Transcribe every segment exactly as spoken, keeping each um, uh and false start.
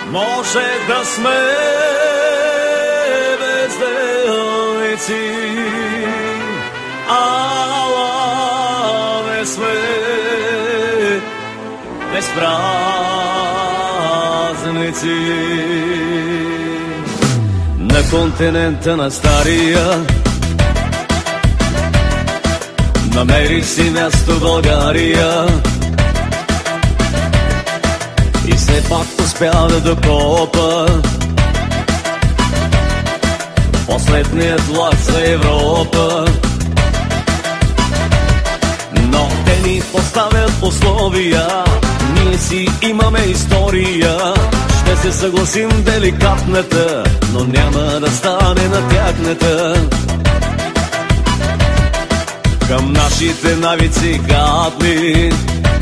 Може да сме безделници, ала не сме безпразници. На континента на стария намерих си място в България и все пак успя да докопа последният влак за Европа. Но те ни поставят условия, ние си имаме история. Ще се съгласим деликатната, но няма да стане на тяхната. Към нашите навици гадни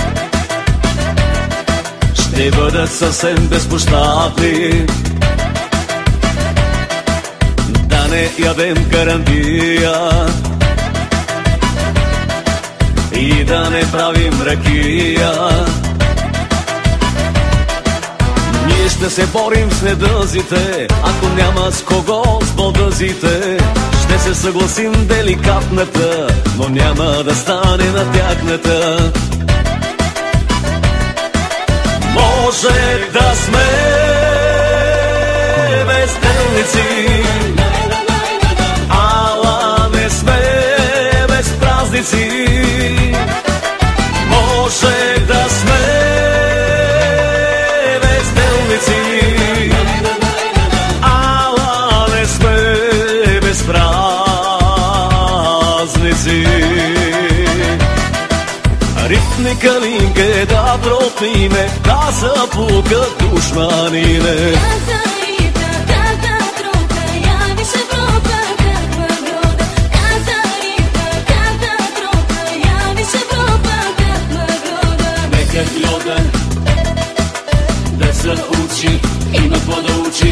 ще бъдат съвсем безпощадни. Да не ядем карантия и да не правим ракия. Ние ще се борим с недъзите, ако няма с кого с бълдъзите. Ще се съгласим деликатната, но няма да стане на тяхната. Може да сме безделници, ала не сме безпразници. Може да сме безделници, ала не сме безпразници. Ритни калинке да протниме, да запукат душманине. Нека гледа да се учи, има какво да учи.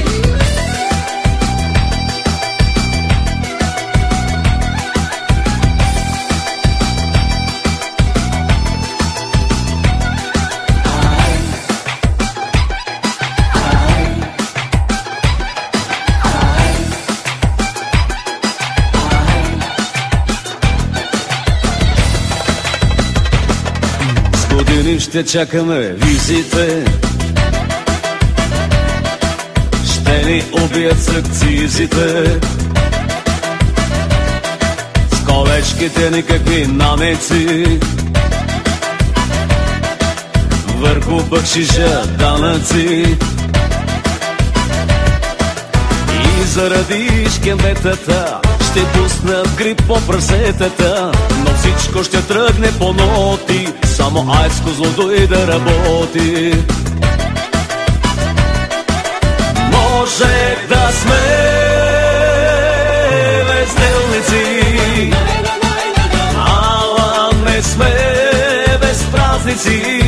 Години ще чакаме визите, ще ни убият с акцизите, с колечките никакви намеци, върху бакшиша данъци. И заради шкембетата ще пуснат грип по прасетата, но всичко ще тръгне по ноти, само айско злодой да работи. Може да сме безделници, ала не сме безпразници.